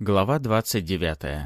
Глава 29.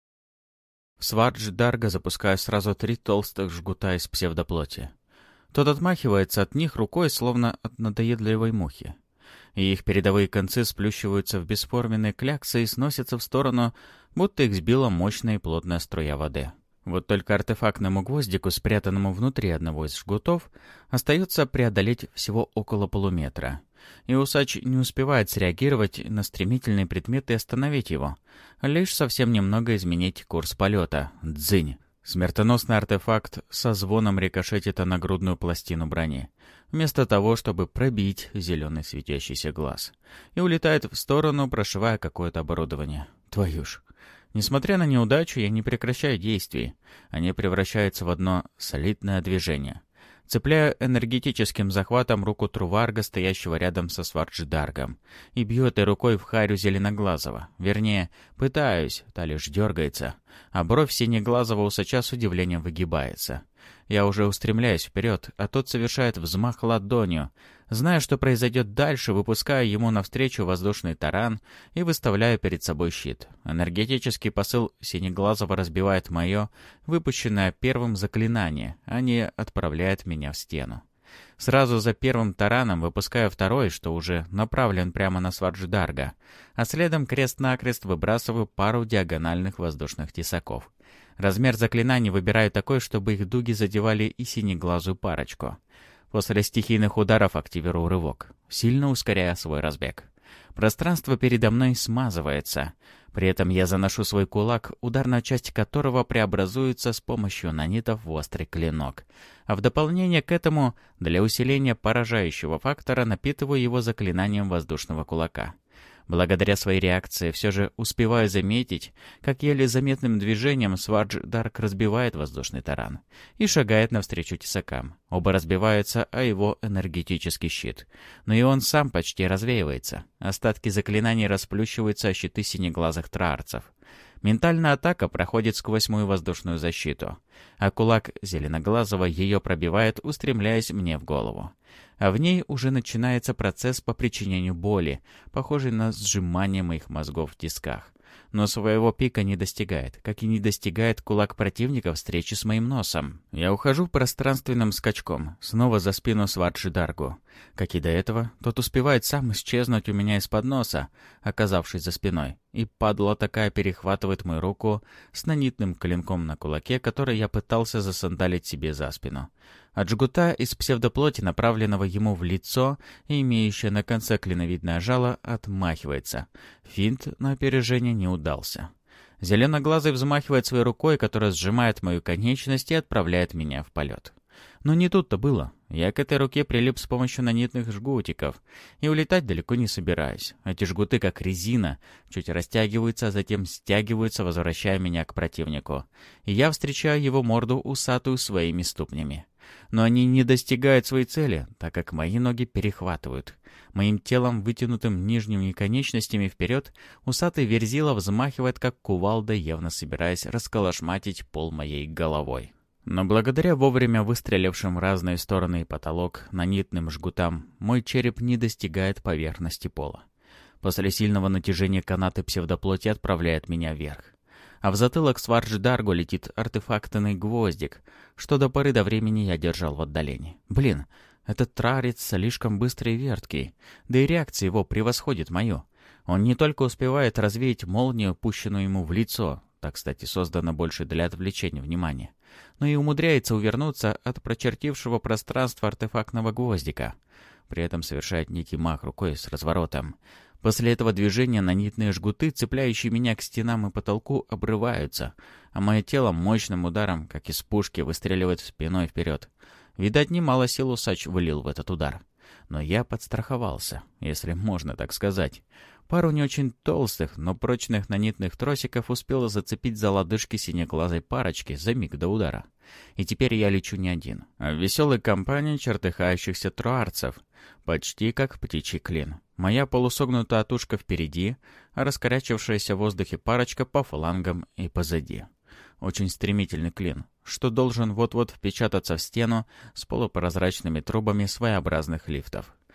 В Свардждарга запускаю сразу 3 толстых жгута из псевдоплоти. Тот отмахивается от них рукой, словно от надоедливой мухи. И их передовые концы сплющиваются в бесформенные кляксы и сносятся в сторону, будто их сбила мощная и плотная струя воды. Вот только артефактному гвоздику, спрятанному внутри одного из жгутов, остается преодолеть всего около полуметра. И усач не успевает среагировать на стремительный предмет и остановить его. Лишь совсем немного изменить курс полета. Дзынь! Смертоносный артефакт со звоном рикошетит о нагрудную пластину брони, вместо того, чтобы пробить зеленый светящийся глаз. И улетает в сторону, прошивая какое-то оборудование. Твою ж! Несмотря на неудачу, я не прекращаю действий. Они превращаются в одно солидное движение. Цепляю энергетическим захватом руку Труварга, стоящего рядом со Свардждаргом, и бью этой рукой в харю Зеленоглазого. Вернее, пытаюсь, та лишь дергается, а бровь Синеглазого усача с удивлением выгибается. Я уже устремляюсь вперед, а тот совершает взмах ладонью. Зная, что произойдет дальше, выпускаю ему навстречу воздушный таран и выставляю перед собой щит. Энергетический посыл Синеглазого разбивает мое, выпущенное первым заклинание, а не отправляет меня в стену. Сразу за первым тараном выпускаю второй, что уже направлен прямо на Свардждарга, а следом крест-накрест выбрасываю пару диагональных воздушных тесаков. Размер заклинаний выбираю такой, чтобы их дуги задевали и синеглазую парочку. После стихийных ударов активирую рывок, сильно ускоряя свой разбег. Пространство передо мной смазывается. При этом я заношу свой кулак, ударная часть которого преобразуется с помощью нанитов в острый клинок. А в дополнение к этому, для усиления поражающего фактора, напитываю его заклинанием воздушного кулака. Благодаря своей реакции все же успеваю заметить, как еле заметным движением Свардждарг разбивает воздушный таран и шагает навстречу тесакам. Оба разбиваются о его энергетический щит, но и он сам почти развеивается. Остатки заклинаний расплющиваются о щиты синеглазых траарцев. Ментальная атака проходит сквозь мою воздушную защиту, а кулак Зеленоглазого ее пробивает, устремляясь мне в голову. А в ней уже начинается процесс по причинению боли, похожий на сжимание моих мозгов в тисках. Но своего пика не достигает, как и не достигает кулак противника встречи с моим носом. Я ухожу пространственным скачком, снова за спину Свардждаргу. Как и до этого, тот успевает сам исчезнуть у меня из-под носа, оказавшись за спиной, и падла такая перехватывает мою руку с нанитным клинком на кулаке, который я пытался засандалить себе за спину. От жгута из псевдоплоти, направленного ему в лицо и имеющее на конце клиновидное жало, отмахивается. Финт на опережение не удался. Зеленоглазый взмахивает своей рукой, которая сжимает мою конечность и отправляет меня в полет. Но не тут-то было. Я к этой руке прилип с помощью нанитных жгутиков, и улетать далеко не собираюсь. Эти жгуты, как резина, чуть растягиваются, а затем стягиваются, возвращая меня к противнику. И я встречаю его морду усатую своими ступнями. Но они не достигают своей цели, так как мои ноги перехватывают. Моим телом, вытянутым нижними конечностями вперед, усатый верзила взмахивает, как кувалда, явно собираясь расколошматить пол моей головой. Но благодаря вовремя выстрелившим в разные стороны и потолок нанитным жгутам, мой череп не достигает поверхности пола. После сильного натяжения канаты псевдоплоти отправляет меня вверх. А в затылок Свардждаргу летит артефактный гвоздик, что до поры до времени я держал в отдалении. Блин, этот трарец слишком быстрый и верткий, да и реакция его превосходит мою. Он не только успевает развеять молнию, пущенную ему в лицо, так, кстати, создано больше для отвлечения внимания, но и умудряется увернуться от прочертившего пространство артефактного гвоздика. При этом совершает некий мах рукой с разворотом. После этого движения нанитные жгуты, цепляющие меня к стенам и потолку, обрываются, а мое тело мощным ударом, как из пушки, выстреливает спиной вперед. Видать, немало сил усач вылил в этот удар. Но я подстраховался, если можно так сказать. Пару не очень толстых, но прочных нанитных тросиков успела зацепить за лодыжки синеглазой парочки за миг до удара. И теперь я лечу не один, а в веселой компании чертыхающихся труарцев, почти как птичий клин. Моя полусогнутая тушка впереди, а раскорячившаяся в воздухе парочка по флангам и позади. Очень стремительный клин, что должен вот-вот впечататься в стену с полупрозрачными трубами своеобразных лифтов.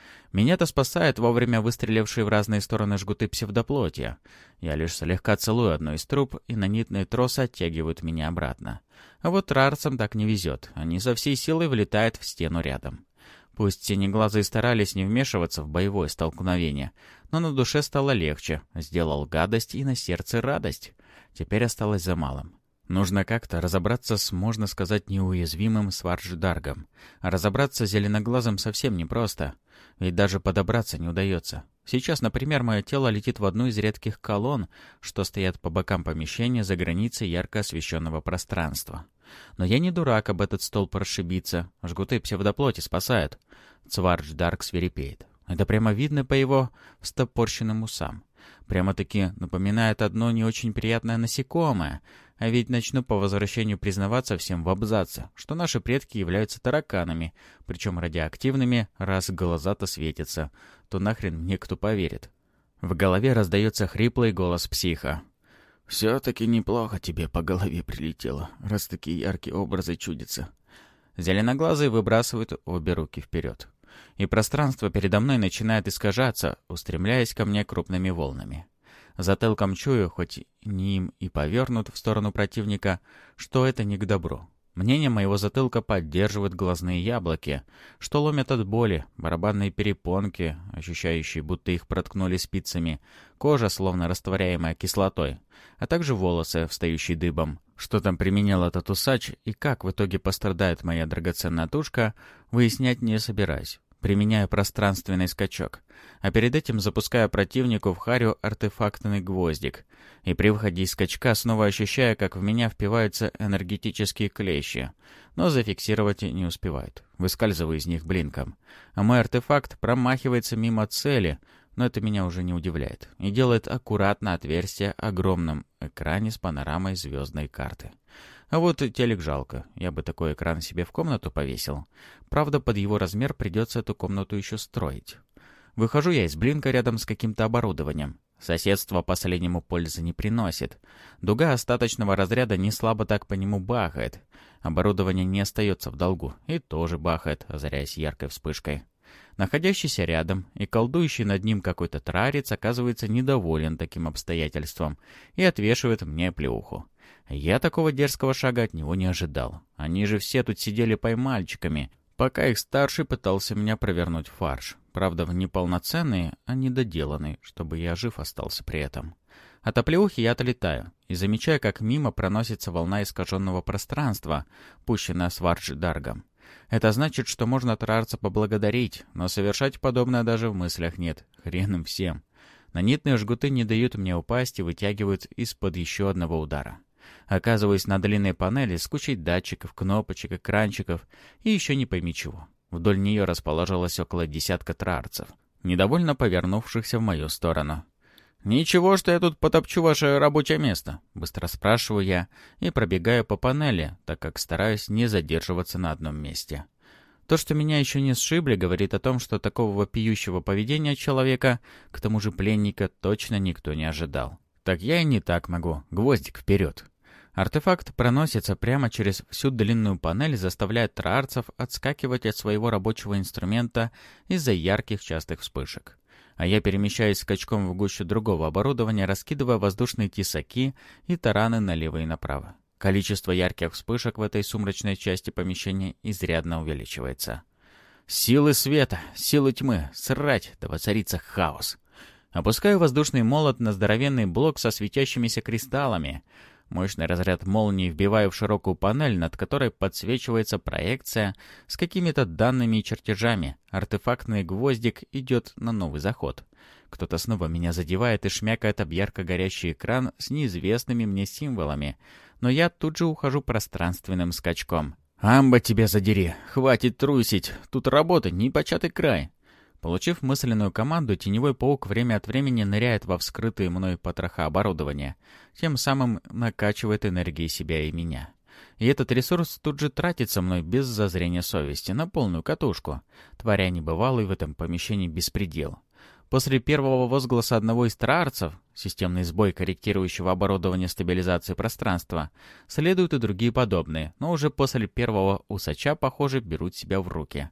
Меня-то спасает вовремя выстрелившие в разные стороны жгуты псевдоплоти. Я лишь слегка целую одну из труб, и нанитные тросы оттягивают меня обратно. А вот трарцам так не везет. Они со всей силой влетают в стену рядом. Пусть синеглазые старались не вмешиваться в боевое столкновение, но на душе стало легче. Сделал гадость, и на сердце радость. Теперь осталось за малым. Нужно как-то разобраться с, можно сказать, неуязвимым Свардждаргом. А разобраться с зеленоглазым совсем непросто. Ведь даже подобраться не удается. Сейчас, например, мое тело летит в одну из редких колонн, что стоят по бокам помещения за границей ярко освещенного пространства. Но я не дурак об этот столб расшибиться. Жгуты псевдоплоти спасают. Свардждарг свирепеет. Это прямо видно по его встопорщенным усам. Прямо-таки напоминает одно не очень приятное насекомое. А ведь начну по возвращению признаваться всем в абзаце, что наши предки являются тараканами, причем радиоактивными, раз глаза-то светятся, то нахрен мне кто поверит. В голове раздается хриплый голос психа. «Все-таки неплохо тебе по голове прилетело, раз такие яркие образы чудятся». Зеленоглазый выбрасывает обе руки вперед. И пространство передо мной начинает искажаться, устремляясь ко мне крупными волнами. Затылком чую, хоть не им и повернут в сторону противника, что это не к добру. Мнение моего затылка поддерживают глазные яблоки, что ломят от боли, барабанные перепонки, ощущающие, будто их проткнули спицами, кожа, словно растворяемая кислотой, а также волосы, встающие дыбом. Что там применял этот усач и как в итоге пострадает моя драгоценная тушка, выяснять не собираюсь. Применяю пространственный скачок, а перед этим запускаю противнику в харю артефактный гвоздик. И при выходе из скачка снова ощущаю, как в меня впиваются энергетические клещи, но зафиксировать не успевают. Выскальзываю из них блинком. А мой артефакт промахивается мимо цели, но это меня уже не удивляет, и делает аккуратно отверстие в огромном экране с панорамой звездной карты. А вот и телек жалко. Я бы такой экран себе в комнату повесил. Правда, под его размер придется эту комнату еще строить. Выхожу я из блинка рядом с каким-то оборудованием. Соседство последнему пользы не приносит. Дуга остаточного разряда не слабо так по нему бахает. Оборудование не остается в долгу и тоже бахает, озаряясь яркой вспышкой. Находящийся рядом и колдующий над ним какой-то трарец оказывается недоволен таким обстоятельством и отвешивает мне плюху. Я такого дерзкого шага от него не ожидал. Они же все тут сидели поймальчиками, пока их старший пытался меня провернуть в фарш. Правда, в неполноценный, а недоделанный, чтобы я жив остался при этом. От оплеухи я отлетаю и замечаю, как мимо проносится волна искаженного пространства, пущенная Свардждаргом. Это значит, что можно трарца поблагодарить, но совершать подобное даже в мыслях нет. Хрен им всем. Нанитные жгуты не дают мне упасть и вытягивают из-под еще одного удара. Оказываюсь на длинной панели с кучей датчиков, кнопочек, экранчиков и еще не пойми чего. Вдоль нее расположилось около десятка трарцев, недовольно повернувшихся в мою сторону. «Ничего, что я тут потопчу ваше рабочее место?» — быстро спрашиваю я и пробегаю по панели, так как стараюсь не задерживаться на одном месте. То, что меня еще не сшибли, говорит о том, что такого вопиющего поведения человека, к тому же пленника, точно никто не ожидал. Так я и не так могу. Гвоздик вперед. Артефакт проносится прямо через всю длинную панель, заставляя трарцев отскакивать от своего рабочего инструмента из-за ярких частых вспышек. А я перемещаюсь скачком в гущу другого оборудования, раскидывая воздушные тесаки и тараны налево и направо. Количество ярких вспышек в этой сумрачной части помещения изрядно увеличивается. Силы света, силы тьмы, срать, да воцарится хаос. Опускаю воздушный молот на здоровенный блок со светящимися кристаллами. Мощный разряд молнии вбиваю в широкую панель, над которой подсвечивается проекция с какими-то данными и чертежами. Артефактный гвоздик идет на новый заход. Кто-то снова меня задевает и шмякает об ярко горящий экран с неизвестными мне символами. Но я тут же ухожу пространственным скачком. «Амба тебя задери! Хватит трусить! Тут работа непочатый край!» Получив мысленную команду, теневой паук время от времени ныряет во вскрытые мной потроха оборудования, тем самым накачивает энергией себя и меня. И этот ресурс тут же тратится мной без зазрения совести, на полную катушку, творя небывалый в этом помещении беспредел. После первого возгласа одного из трарцев, системный сбой корректирующего оборудования стабилизации пространства, следуют и другие подобные, но уже после первого усача, похоже, берут себя в руки.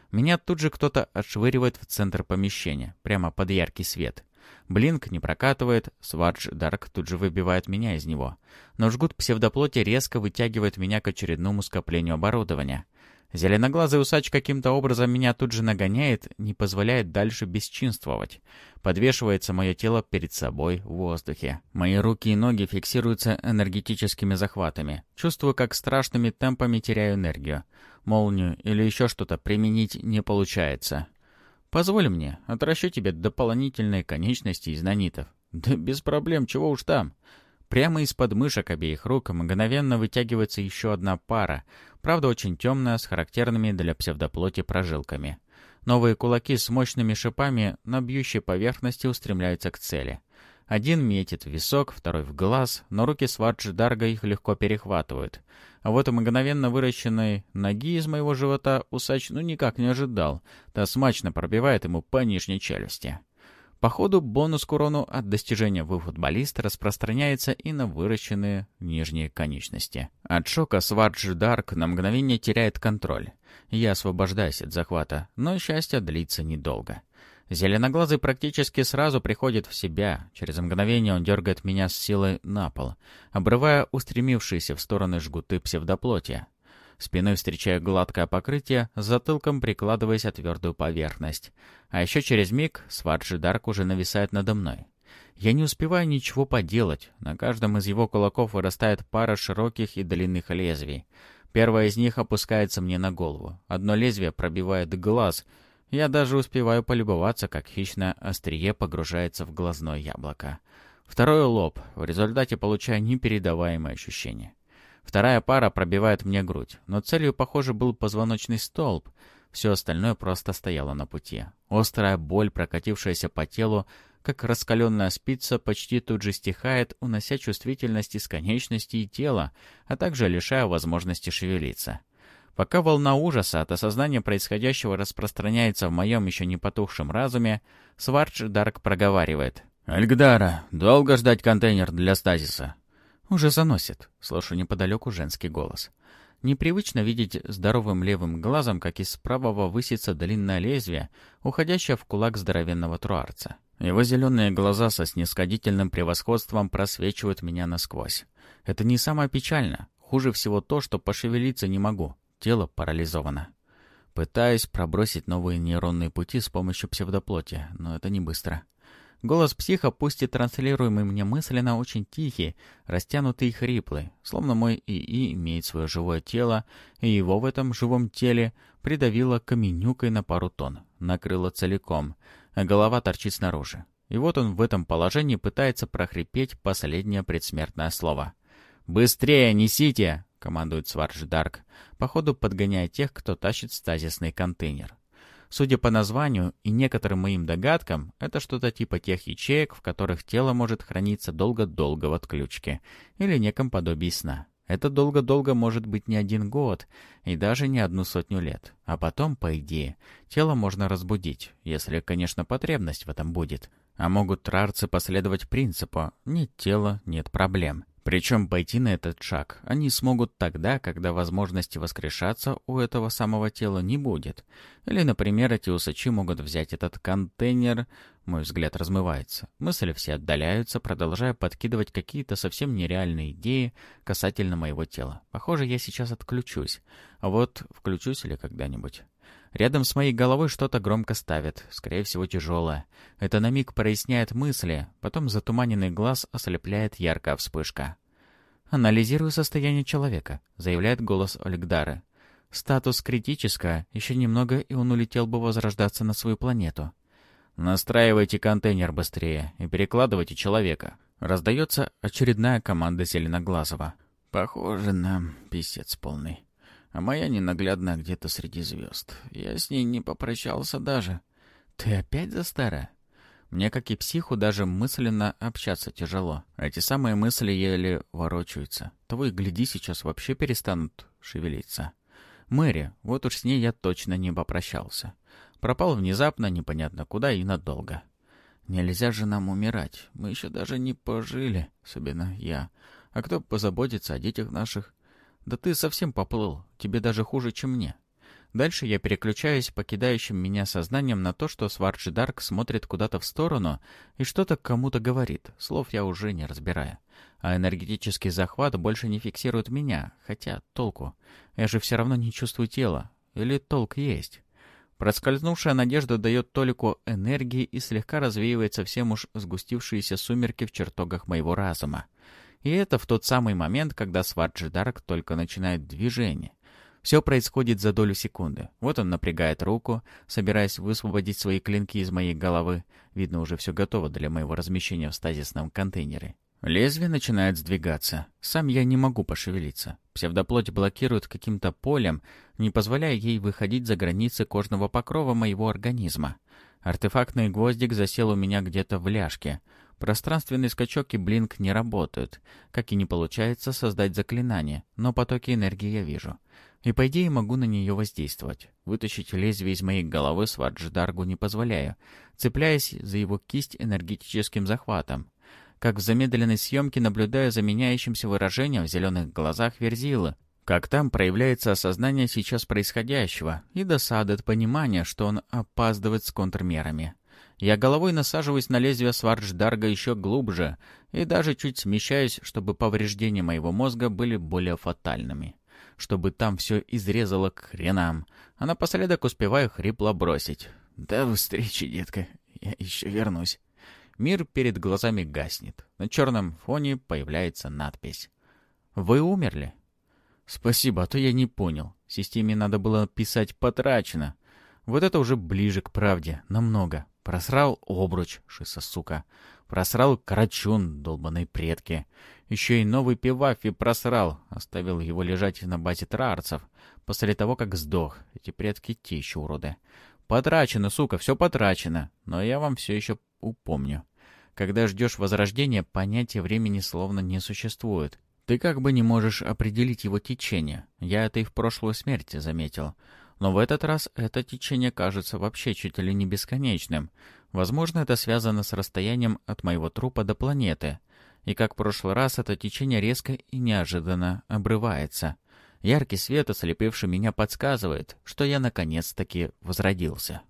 Меня тут же кто-то отшвыривает в центр помещения, прямо под яркий свет. Блинк не прокатывает, Свардж Дарк тут же выбивает меня из него. Но жгут псевдоплоти резко вытягивает меня к очередному скоплению оборудования. Зеленоглазый усач каким-то образом меня тут же нагоняет, не позволяет дальше бесчинствовать. Подвешивается мое тело перед собой в воздухе. Мои руки и ноги фиксируются энергетическими захватами. Чувствую, как страшными темпами теряю энергию. Молнию или еще что-то применить не получается. «Позволь мне, отращу тебе дополнительные конечности из нанитов». «Да без проблем, чего уж там». Прямо из-под мышек обеих рук мгновенно вытягивается еще одна пара, правда очень темная, с характерными для псевдоплоти прожилками. Новые кулаки с мощными шипами на бьющей поверхности устремляются к цели. Один метит в висок, второй в глаз, но руки Свардж Дарга их легко перехватывают. А вот мгновенно выращенной ноги из моего живота усач никак не ожидал, та смачно пробивает ему по нижней челюсти. Походу, бонус к урону от достижения футболиста распространяется и на выращенные нижние конечности. От шока Свардж Дарк на мгновение теряет контроль. Я освобождаюсь от захвата, но счастье длится недолго. Зеленоглазый практически сразу приходит в себя. Через мгновение он дергает меня с силой на пол, обрывая устремившиеся в стороны жгуты псевдоплоти. Спиной встречаю гладкое покрытие, затылком прикладываясь о твердую поверхность. А еще через миг Свардж Дарк уже нависает надо мной. Я не успеваю ничего поделать. На каждом из его кулаков вырастает пара широких и длинных лезвий. Первое из них опускается мне на голову. Одно лезвие пробивает глаз. Я даже успеваю полюбоваться, как хищное острие погружается в глазное яблоко. Второе — лоб. В результате получаю непередаваемое ощущение. Вторая пара пробивает мне грудь, но целью, похоже, был позвоночный столб. Все остальное просто стояло на пути. Острая боль, прокатившаяся по телу, как раскаленная спица, почти тут же стихает, унося чувствительность из конечностей и тела, а также лишая возможности шевелиться. Пока волна ужаса от осознания происходящего распространяется в моем еще не потухшем разуме, Свардж Дарк проговаривает: «Альгдара, долго ждать контейнер для стазиса?» «Уже заносит», — слышу неподалеку женский голос. Непривычно видеть здоровым левым глазом, как из правого высится длинное лезвие, уходящее в кулак здоровенного труарца. Его зеленые глаза со снисходительным превосходством просвечивают меня насквозь. Это не самое печальное. Хуже всего то, что пошевелиться не могу. Тело парализовано. Пытаюсь пробросить новые нейронные пути с помощью псевдоплоти, но это не быстро. Голос психа, пусть и транслируемый мне мысленно, очень тихий, растянутый и хриплый, словно мой ИИ имеет свое живое тело, и его в этом живом теле придавило каменюкой на пару тонн, накрыло целиком, а голова торчит снаружи. И вот он в этом положении пытается прохрипеть последнее предсмертное слово. «Быстрее несите!» — командует Свардж Дарк, походу подгоняя тех, кто тащит стазисный контейнер. Судя по названию и некоторым моим догадкам, это что-то типа тех ячеек, в которых тело может храниться долго-долго в отключке, или неком подобии сна. Это долго-долго может быть не 1 год и даже не 100 лет. А потом, по идее, тело можно разбудить, если, конечно, потребность в этом будет. А могут трарцы последовать принципу «нет тела, нет проблем». Причем пойти на этот шаг они смогут тогда, когда возможности воскрешаться у этого самого тела не будет. Или, например, эти усачи могут взять этот контейнер. Мой взгляд размывается. Мысли все отдаляются, продолжая подкидывать какие-то совсем нереальные идеи касательно моего тела. Похоже, я сейчас отключусь. А вот включусь ли когда-нибудь? Рядом с моей головой что-то громко ставят, скорее всего, тяжелое. Это на миг проясняет мысли, потом затуманенный глаз ослепляет яркая вспышка. «Анализирую состояние человека», — заявляет голос Альгдары. «Статус критическое, еще немного, и он улетел бы возрождаться на свою планету». «Настраивайте контейнер быстрее и перекладывайте человека», — раздается очередная команда Зеленоглазого. «Похоже на писец полный. А моя ненаглядная где-то среди звезд. Я с ней не попрощался даже. Ты опять за старое?» Мне, как и психу, даже мысленно общаться тяжело. Эти самые мысли еле ворочаются. Того и гляди, сейчас вообще перестанут шевелиться. Мэри, вот уж с ней я точно не попрощался. Пропал внезапно, непонятно куда и надолго. Нельзя же нам умирать. Мы еще даже не пожили, особенно я. А кто позаботится о детях наших? Да ты совсем поплыл. Тебе даже хуже, чем мне. Дальше я переключаюсь покидающим меня сознанием на то, что Свардж Дарк смотрит куда-то в сторону и что-то кому-то говорит, слов я уже не разбираю. А энергетический захват больше не фиксирует меня, хотя толку? Я же все равно не чувствую тела. Или толк есть? Проскользнувшая надежда дает толику энергии и слегка развеивает совсем уж сгустившиеся сумерки в чертогах моего разума. И это в тот самый момент, когда Свардж Дарк только начинает движение. Все происходит за долю секунды. Вот он напрягает руку, собираясь высвободить свои клинки из моей головы. Видно, уже все готово для моего размещения в стазисном контейнере. Лезвие начинает сдвигаться. Сам я не могу пошевелиться. Псевдоплоть блокирует каким-то полем, не позволяя ей выходить за границы кожного покрова моего организма. Артефактный гвоздик засел у меня где-то в ляжке. Пространственный скачок и блинк не работают, как и не получается создать заклинание, но потоки энергии я вижу. И по идее могу на нее воздействовать. Вытащить лезвие из моей головы Свардж Даргу не позволяю, цепляясь за его кисть энергетическим захватом. Как в замедленной съемке наблюдаю за меняющимся выражением в зеленых глазах Верзилы, как там проявляется осознание сейчас происходящего и досада от понимания, что он опаздывает с контрмерами. Я головой насаживаюсь на лезвие Свардж Дарга еще глубже и даже чуть смещаюсь, чтобы повреждения моего мозга были более фатальными. Чтобы там все изрезало к хренам, а напоследок успеваю хрипло бросить. «До встречи, детка, я еще вернусь». Мир перед глазами гаснет. На черном фоне появляется надпись. «Вы умерли?» «Спасибо, а то я не понял. Системе надо было писать «потрачено». Вот это уже ближе к правде, намного. Просрал обруч, шиса сука. Просрал карачун, долбаные предки. Еще и новый пивафи просрал. Оставил его лежать на базе траарцев. После того, как сдох. Эти предки те еще уроды. Потрачено, сука, все потрачено. Но я вам все еще упомню. Когда ждешь возрождения, понятия времени словно не существует. Ты как бы не можешь определить его течение. Я это и в прошлой смерти заметил. Но в этот раз это течение кажется вообще чуть ли не бесконечным. Возможно, это связано с расстоянием от моего трупа до планеты. И как в прошлый раз, это течение резко и неожиданно обрывается. Яркий свет, ослепивший меня, подсказывает, что я наконец-таки возродился.